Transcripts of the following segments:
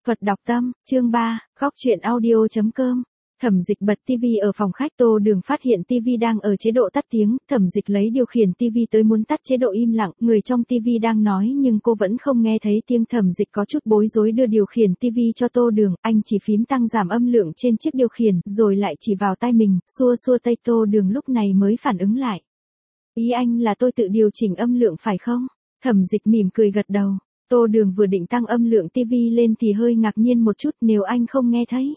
Thuật đọc tâm, chương 3, góc truyện audio.com. Thẩm Dịch bật tivi ở phòng khách. Tô Đường phát hiện tivi đang ở chế độ tắt tiếng, Thẩm Dịch lấy điều khiển tivi tới muốn tắt chế độ im lặng, người trong tivi đang nói nhưng cô vẫn không nghe thấy tiếng. Thẩm Dịch có chút bối rối đưa điều khiển tivi cho Tô Đường, anh chỉ phím tăng giảm âm lượng trên chiếc điều khiển, rồi lại chỉ vào tai mình, xua xua tay. Tô Đường lúc này mới phản ứng lại. Ý anh là tôi tự điều chỉnh âm lượng phải không? Thẩm Dịch mỉm cười gật đầu. Tô Đường vừa định tăng âm lượng tivi lên thì hơi ngạc nhiên một chút, nếu anh không nghe thấy.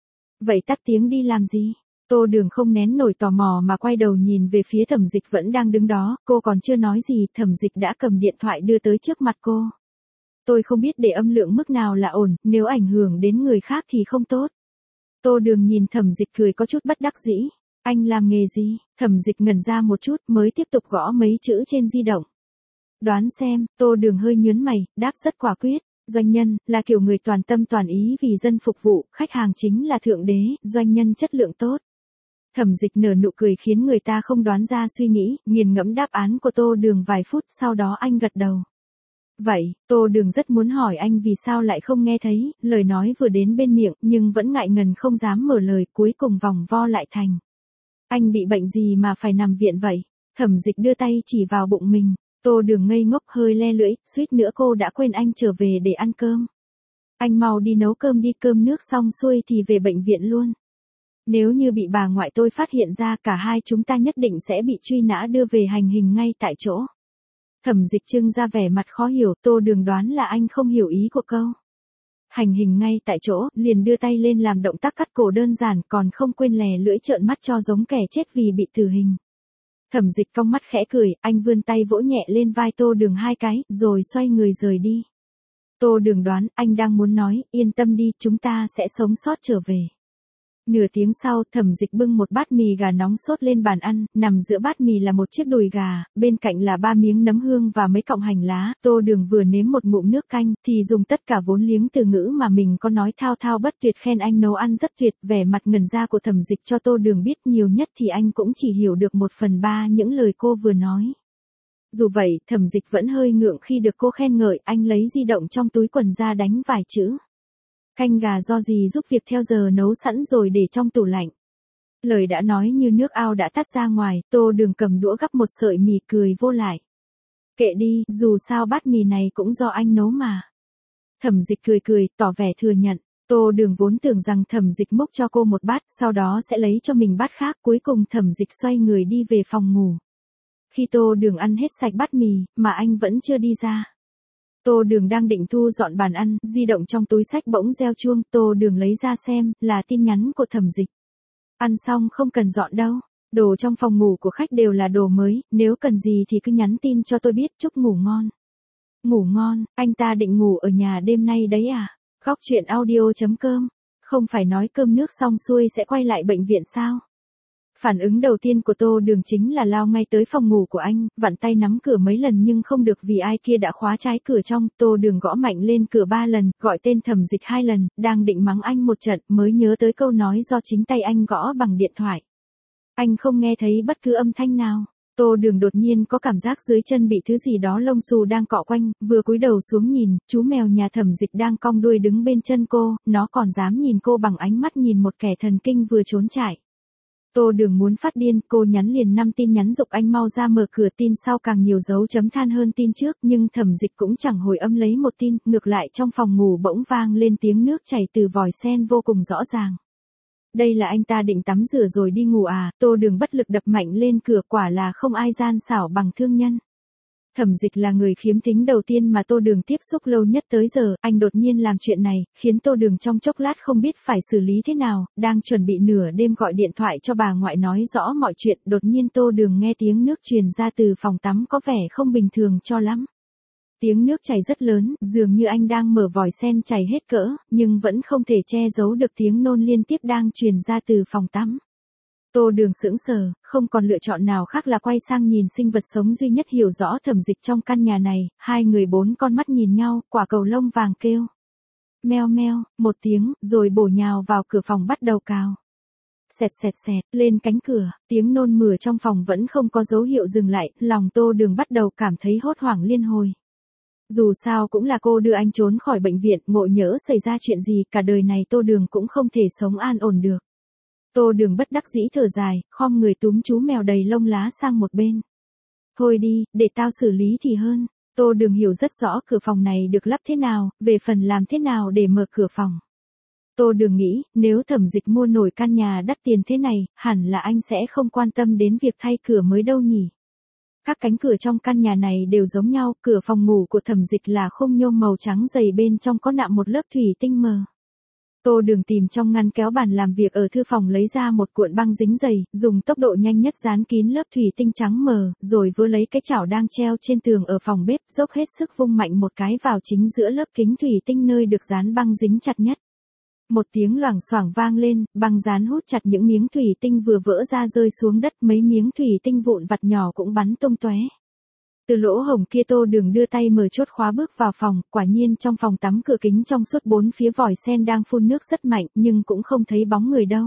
Vậy tắt tiếng đi làm gì? Tô Đường không nén nổi tò mò mà quay đầu nhìn về phía Thẩm Dịch vẫn đang đứng đó, cô còn chưa nói gì, Thẩm Dịch đã cầm điện thoại đưa tới trước mặt cô. Tôi không biết để âm lượng mức nào là ổn, nếu ảnh hưởng đến người khác thì không tốt. Tô Đường nhìn Thẩm Dịch cười có chút bất đắc dĩ. Anh làm nghề gì? Thẩm Dịch ngẩn ra một chút mới tiếp tục gõ mấy chữ trên di động. Đoán xem. Tô Đường hơi nhớn mày, đáp rất quả quyết. Doanh nhân, là kiểu người toàn tâm toàn ý vì dân phục vụ, khách hàng chính là thượng đế, doanh nhân chất lượng tốt. Thẩm Dịch nở nụ cười khiến người ta không đoán ra suy nghĩ, nghiền ngẫm đáp án của Tô Đường vài phút, sau đó anh gật đầu. Vậy, Tô Đường rất muốn hỏi anh vì sao lại không nghe thấy, lời nói vừa đến bên miệng, nhưng vẫn ngại ngần không dám mở lời, cuối cùng vòng vo lại thành. Anh bị bệnh gì mà phải nằm viện vậy? Thẩm Dịch đưa tay chỉ vào bụng mình. Tô Đường ngây ngốc hơi le lưỡi, suýt nữa cô đã quên anh trở về để ăn cơm. Anh mau đi nấu cơm đi, cơm nước xong xuôi thì về bệnh viện luôn. Nếu như bị bà ngoại tôi phát hiện ra, cả hai chúng ta nhất định sẽ bị truy nã đưa về hành hình ngay tại chỗ. Thẩm Dịch trưng ra vẻ mặt khó hiểu. Tô Đường đoán là anh không hiểu ý của câu hành hình ngay tại chỗ, liền đưa tay lên làm động tác cắt cổ đơn giản, còn không quên lè lưỡi trợn mắt cho giống kẻ chết vì bị tử hình. Thẩm Dịch cong mắt khẽ cười, anh vươn tay vỗ nhẹ lên vai Tô Đường hai cái, rồi xoay người rời đi. Tô Đường đoán, anh đang muốn nói, yên tâm đi, chúng ta sẽ sống sót trở về. Nửa tiếng sau, Thẩm Dịch bưng một bát mì gà nóng sốt lên bàn ăn, nằm giữa bát mì là một chiếc đùi gà, bên cạnh là 3 miếng nấm hương và mấy cọng hành lá. Tô Đường vừa nếm một ngụm nước canh, thì dùng tất cả vốn liếng từ ngữ mà mình có nói thao thao bất tuyệt khen anh nấu ăn rất tuyệt. Vẻ mặt ngẩn ra của Thẩm Dịch cho Tô Đường biết nhiều nhất thì anh cũng chỉ hiểu được 1/3 những lời cô vừa nói. Dù vậy, Thẩm Dịch vẫn hơi ngượng khi được cô khen ngợi, anh lấy di động trong túi quần ra đánh vài chữ. Canh gà do dì giúp việc theo giờ nấu sẵn rồi để trong tủ lạnh. Lời đã nói như nước ao đã tắt ra ngoài. Tô Đường cầm đũa gắp một sợi mì cười vô lại. Kệ đi, dù sao bát mì này cũng do anh nấu mà. Thẩm Dịch cười cười, tỏ vẻ thừa nhận. Tô Đường vốn tưởng rằng Thẩm Dịch múc cho cô một bát, sau đó sẽ lấy cho mình bát khác. Cuối cùng Thẩm Dịch xoay người đi về phòng ngủ. Khi Tô Đường ăn hết sạch bát mì, mà anh vẫn chưa đi ra. Tô Đường đang định thu dọn bàn ăn, di động trong túi xách bỗng reo chuông. Tô Đường lấy ra xem, là tin nhắn của Thẩm Dịch. Ăn xong không cần dọn đâu. Đồ trong phòng ngủ của khách đều là đồ mới, nếu cần gì thì cứ nhắn tin cho tôi biết, chúc ngủ ngon. Ngủ ngon, anh ta định ngủ ở nhà đêm nay đấy à? Góc truyện audio.com. Không phải nói cơm nước xong xuôi sẽ quay lại bệnh viện sao? Phản ứng đầu tiên của Tô Đường chính là lao ngay tới phòng ngủ của anh, vặn tay nắm cửa mấy lần nhưng không được vì ai kia đã khóa trái cửa trong. Tô Đường gõ mạnh lên cửa 3 lần, gọi tên Thẩm Dịch 2 lần, đang định mắng anh một trận mới nhớ tới câu nói do chính tay anh gõ bằng điện thoại. Anh không nghe thấy bất cứ âm thanh nào. Tô Đường đột nhiên có cảm giác dưới chân bị thứ gì đó lông xù đang cọ quanh, vừa cúi đầu xuống nhìn, chú mèo nhà Thẩm Dịch đang cong đuôi đứng bên chân cô, nó còn dám nhìn cô bằng ánh mắt nhìn một kẻ thần kinh vừa trốn chạy. Tô Đường muốn phát điên, cô nhắn liền 5 tin nhắn giục anh mau ra mở cửa, tin sau càng nhiều dấu chấm than hơn tin trước, nhưng Thẩm Dịch cũng chẳng hồi âm lấy một tin, ngược lại trong phòng ngủ bỗng vang lên tiếng nước chảy từ vòi sen vô cùng rõ ràng. Đây là anh ta định tắm rửa rồi đi ngủ à? Tô Đường bất lực đập mạnh lên cửa, quả là không ai gian xảo bằng thương nhân. Thẩm Dịch là người khiếm thính đầu tiên mà Tô Đường tiếp xúc lâu nhất tới giờ, anh đột nhiên làm chuyện này, khiến Tô Đường trong chốc lát không biết phải xử lý thế nào, đang chuẩn bị nửa đêm gọi điện thoại cho bà ngoại nói rõ mọi chuyện, đột nhiên Tô Đường nghe tiếng nước truyền ra từ phòng tắm có vẻ không bình thường cho lắm. Tiếng nước chảy rất lớn, dường như anh đang mở vòi sen chảy hết cỡ, nhưng vẫn không thể che giấu được tiếng nôn liên tiếp đang truyền ra từ phòng tắm. Tô Đường sững sờ, không còn lựa chọn nào khác là quay sang nhìn sinh vật sống duy nhất hiểu rõ Thẩm Dịch trong căn nhà này. Hai người 4 con mắt nhìn nhau, quả cầu lông vàng kêu meo meo một tiếng, rồi bổ nhào vào cửa phòng bắt đầu cào. Xẹt xẹt xẹt lên cánh cửa, tiếng nôn mửa trong phòng vẫn không có dấu hiệu dừng lại, lòng Tô Đường bắt đầu cảm thấy hốt hoảng liên hồi. Dù sao cũng là cô đưa anh trốn khỏi bệnh viện, ngộ nhỡ xảy ra chuyện gì, cả đời này Tô Đường cũng không thể sống an ổn được. Tô Đường bất đắc dĩ thở dài, khom người túm chú mèo đầy lông lá sang một bên. Thôi đi, để tao xử lý thì hơn. Tô Đường hiểu rất rõ cửa phòng này được lắp thế nào, về phần làm thế nào để mở cửa phòng. Tô Đường nghĩ, nếu Thẩm Dịch mua nổi căn nhà đắt tiền thế này, hẳn là anh sẽ không quan tâm đến việc thay cửa mới đâu nhỉ. Các cánh cửa trong căn nhà này đều giống nhau, cửa phòng ngủ của Thẩm Dịch là khung nhôm màu trắng dày, bên trong có nạm một lớp thủy tinh mờ. Tô Đường tìm trong ngăn kéo bàn làm việc ở thư phòng lấy ra một cuộn băng dính dày, dùng tốc độ nhanh nhất dán kín lớp thủy tinh trắng mờ, rồi vớ lấy cái chảo đang treo trên tường ở phòng bếp, dốc hết sức vung mạnh một cái vào chính giữa lớp kính thủy tinh nơi được dán băng dính chặt nhất. Một tiếng loảng xoảng vang lên, băng dán hút chặt những miếng thủy tinh vừa vỡ ra rơi xuống đất, mấy miếng thủy tinh vụn vặt nhỏ cũng bắn tung tóe. Từ lỗ hổng kia Tô Đường đưa tay mở chốt khóa bước vào phòng, quả nhiên trong phòng tắm cửa kính trong suốt bốn phía vòi sen đang phun nước rất mạnh, nhưng cũng không thấy bóng người đâu.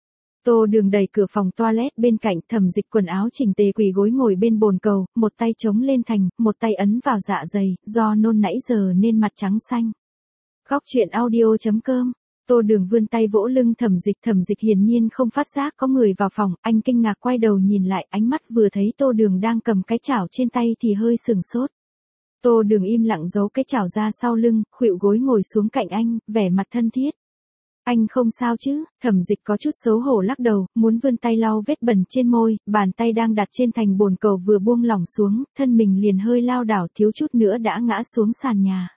Tô Đường đẩy cửa phòng toilet bên cạnh, Thẩm Dịch quần áo chỉnh tề quỳ gối ngồi bên bồn cầu, một tay chống lên thành, một tay ấn vào dạ dày, do nôn nãy giờ nên mặt trắng xanh. Góc truyện audio.com. Tô Đường vươn tay vỗ lưng Thẩm Dịch hiển nhiên không phát giác có người vào phòng, anh kinh ngạc quay đầu nhìn lại, ánh mắt vừa thấy Tô Đường đang cầm cái chảo trên tay thì hơi sừng sốt. Tô Đường im lặng giấu cái chảo ra sau lưng, khuỵu gối ngồi xuống cạnh anh, vẻ mặt thân thiết. Anh không sao chứ? Thẩm Dịch có chút xấu hổ lắc đầu, muốn vươn tay lau vết bẩn trên môi, bàn tay đang đặt trên thành bồn cầu vừa buông lỏng xuống, thân mình liền hơi lao đảo, thiếu chút nữa đã ngã xuống sàn nhà.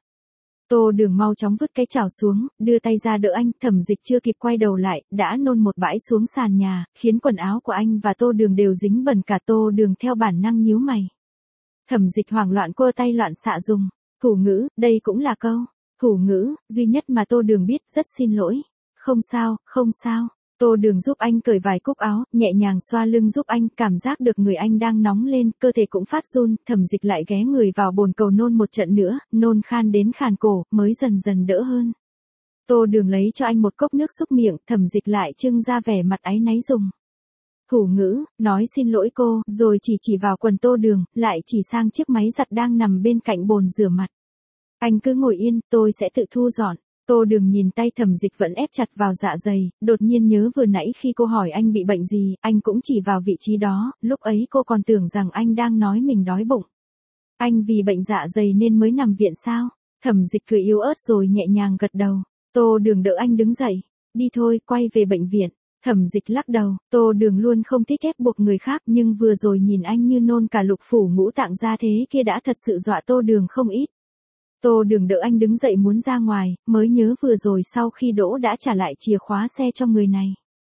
Tô Đường mau chóng vứt cái chảo xuống, đưa tay ra đỡ anh, Thẩm Dịch chưa kịp quay đầu lại, đã nôn một bãi xuống sàn nhà, khiến quần áo của anh và Tô Đường đều dính bẩn cả. Tô Đường theo bản năng nhíu mày. Thẩm Dịch hoảng loạn quơ tay loạn xạ dùng. Thủ ngữ, đây cũng là câu. Thủ ngữ, duy nhất mà Tô Đường biết, rất xin lỗi. Không sao, không sao. Tô Đường giúp anh cởi vài cúc áo, nhẹ nhàng xoa lưng giúp anh, cảm giác được người anh đang nóng lên, cơ thể cũng phát run, Thẩm Dịch lại ghé người vào bồn cầu nôn một trận nữa, nôn khan đến khàn cổ, mới dần dần đỡ hơn. Tô Đường lấy cho anh một cốc nước xúc miệng, Thẩm Dịch lại trưng ra vẻ mặt áy náy dùng. Thủ ngữ, nói xin lỗi cô, rồi chỉ vào quần Tô Đường, lại chỉ sang chiếc máy giặt đang nằm bên cạnh bồn rửa mặt. Anh cứ ngồi yên, tôi sẽ tự thu dọn. Tô Đường nhìn tay Thẩm Dịch vẫn ép chặt vào dạ dày, đột nhiên nhớ vừa nãy khi cô hỏi anh bị bệnh gì, anh cũng chỉ vào vị trí đó, lúc ấy cô còn tưởng rằng anh đang nói mình đói bụng. Anh vì bệnh dạ dày nên mới nằm viện sao? Thẩm Dịch cười yếu ớt rồi nhẹ nhàng gật đầu. Tô Đường đỡ anh đứng dậy. Đi thôi, quay về bệnh viện. Thẩm Dịch lắc đầu, Tô Đường luôn không thích ép buộc người khác, nhưng vừa rồi nhìn anh như nôn cả lục phủ ngũ tạng ra thế kia đã thật sự dọa Tô Đường không ít. Tô Đường đỡ anh đứng dậy muốn ra ngoài, mới nhớ vừa rồi sau khi đỗ đã trả lại chìa khóa xe cho người này.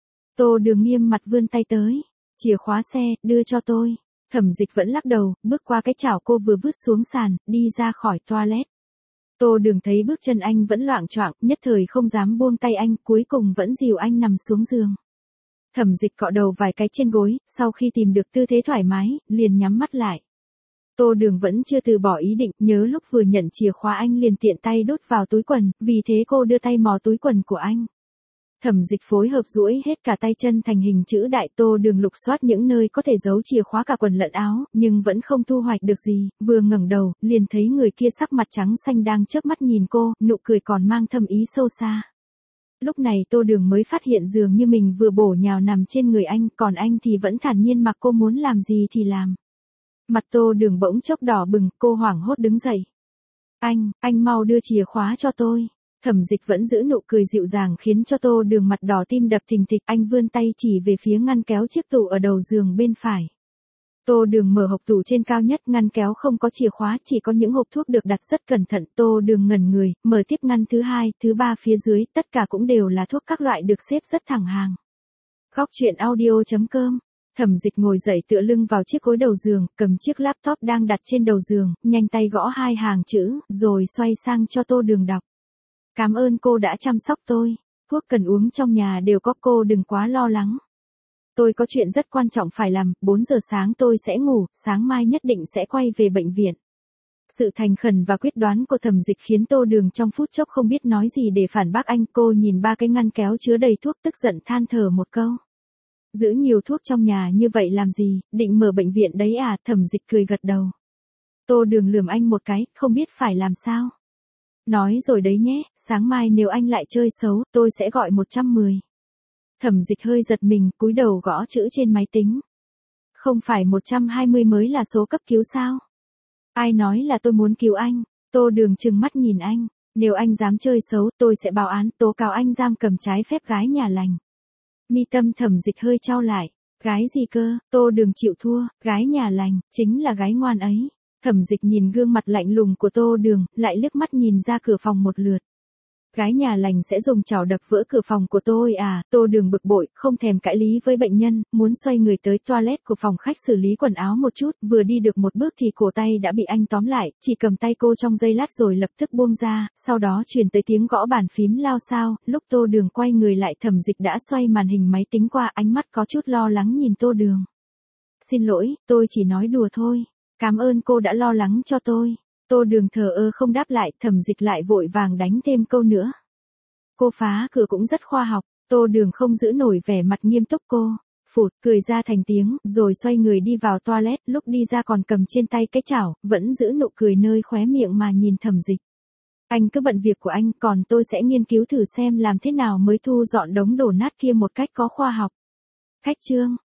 Tô Đường nghiêm mặt vươn tay tới. Chìa khóa xe, đưa cho tôi. Thẩm Dịch vẫn lắc đầu, bước qua cái chảo cô vừa vứt xuống sàn, đi ra khỏi toilet. Tô Đường thấy bước chân anh vẫn loạng choạng, nhất thời không dám buông tay anh, cuối cùng vẫn dìu anh nằm xuống giường. Thẩm Dịch cọ đầu vài cái trên gối, sau khi tìm được tư thế thoải mái, liền nhắm mắt lại. Tô Đường vẫn chưa từ bỏ ý định, nhớ lúc vừa nhận chìa khóa anh liền tiện tay đút vào túi quần, vì thế cô đưa tay mò túi quần của anh. Thẩm Dịch phối hợp duỗi hết cả tay chân thành hình chữ đại. Tô Đường lục soát những nơi có thể giấu chìa khóa cả quần lẫn áo, nhưng vẫn không thu hoạch được gì, vừa ngẩng đầu, liền thấy người kia sắc mặt trắng xanh đang chớp mắt nhìn cô, nụ cười còn mang thâm ý sâu xa. Lúc này Tô Đường mới phát hiện dường như mình vừa bổ nhào nằm trên người anh, còn anh thì vẫn thản nhiên mặc cô muốn làm gì thì làm. Mặt Tô Đường bỗng chốc đỏ bừng, cô hoảng hốt đứng dậy. Anh mau đưa chìa khóa cho tôi. Thẩm Dịch vẫn giữ nụ cười dịu dàng khiến cho Tô Đường mặt đỏ tim đập thình thịch, anh vươn tay chỉ về phía ngăn kéo chiếc tủ ở đầu giường bên phải. Tô Đường mở hộc tủ trên cao nhất, ngăn kéo không có chìa khóa, chỉ có những hộp thuốc được đặt rất cẩn thận. Tô Đường ngẩn người, mở tiếp ngăn thứ hai, thứ ba phía dưới, tất cả cũng đều là thuốc các loại được xếp rất thẳng hàng. Góc truyện audio.com. Thẩm Dịch ngồi dậy tựa lưng vào chiếc gối đầu giường, cầm chiếc laptop đang đặt trên đầu giường, nhanh tay gõ hai hàng chữ, rồi xoay sang cho Tô Đường đọc. Cảm ơn cô đã chăm sóc tôi. Thuốc cần uống trong nhà đều có, cô đừng quá lo lắng. Tôi có chuyện rất quan trọng phải làm, 4 giờ sáng tôi sẽ ngủ, sáng mai nhất định sẽ quay về bệnh viện. Sự thành khẩn và quyết đoán của Thẩm Dịch khiến Tô Đường trong phút chốc không biết nói gì để phản bác anh. Cô nhìn ba cái ngăn kéo chứa đầy thuốc tức giận than thở một câu. Giữ nhiều thuốc trong nhà như vậy làm gì, định mở bệnh viện đấy à? Thẩm Dịch cười gật đầu. Tô Đường lườm anh một cái, không biết phải làm sao. Nói rồi đấy nhé, sáng mai nếu anh lại chơi xấu, tôi sẽ gọi 110. Thẩm Dịch hơi giật mình, cúi đầu gõ chữ trên máy tính. Không phải 120 mới là số cấp cứu sao? Ai nói là tôi muốn cứu anh? Tô Đường trừng mắt nhìn anh. Nếu anh dám chơi xấu, tôi sẽ báo án, tố cáo anh giam cầm trái phép gái nhà lành. Mi tâm Thẩm Dịch hơi chau lại. Gái gì cơ? Tô Đường chịu thua, gái nhà lành, chính là gái ngoan ấy. Thẩm Dịch nhìn gương mặt lạnh lùng của Tô Đường, lại liếc mắt nhìn ra cửa phòng một lượt. Gái nhà lành sẽ dùng chảo đập vỡ cửa phòng của tôi à? Tô Đường bực bội, không thèm cãi lý với bệnh nhân, muốn xoay người tới toilet của phòng khách xử lý quần áo một chút, vừa đi được một bước thì cổ tay đã bị anh tóm lại, chỉ cầm tay cô trong giây lát rồi lập tức buông ra, sau đó truyền tới tiếng gõ bàn phím lao xao, lúc Tô Đường quay người lại Thẩm Dịch đã xoay màn hình máy tính qua, ánh mắt có chút lo lắng nhìn Tô Đường. Xin lỗi, tôi chỉ nói đùa thôi. Cảm ơn cô đã lo lắng cho tôi. Tô Đường thờ ơ không đáp lại, Thẩm Dịch lại vội vàng đánh thêm câu nữa. Cô phá cửa cũng rất khoa học, Tô Đường không giữ nổi vẻ mặt nghiêm túc cô. Phụt, cười ra thành tiếng, rồi xoay người đi vào toilet, lúc đi ra còn cầm trên tay cái chảo, vẫn giữ nụ cười nơi khóe miệng mà nhìn Thẩm Dịch. Anh cứ bận việc của anh, còn tôi sẽ nghiên cứu thử xem làm thế nào mới thu dọn đống đổ nát kia một cách có khoa học. Khách trương.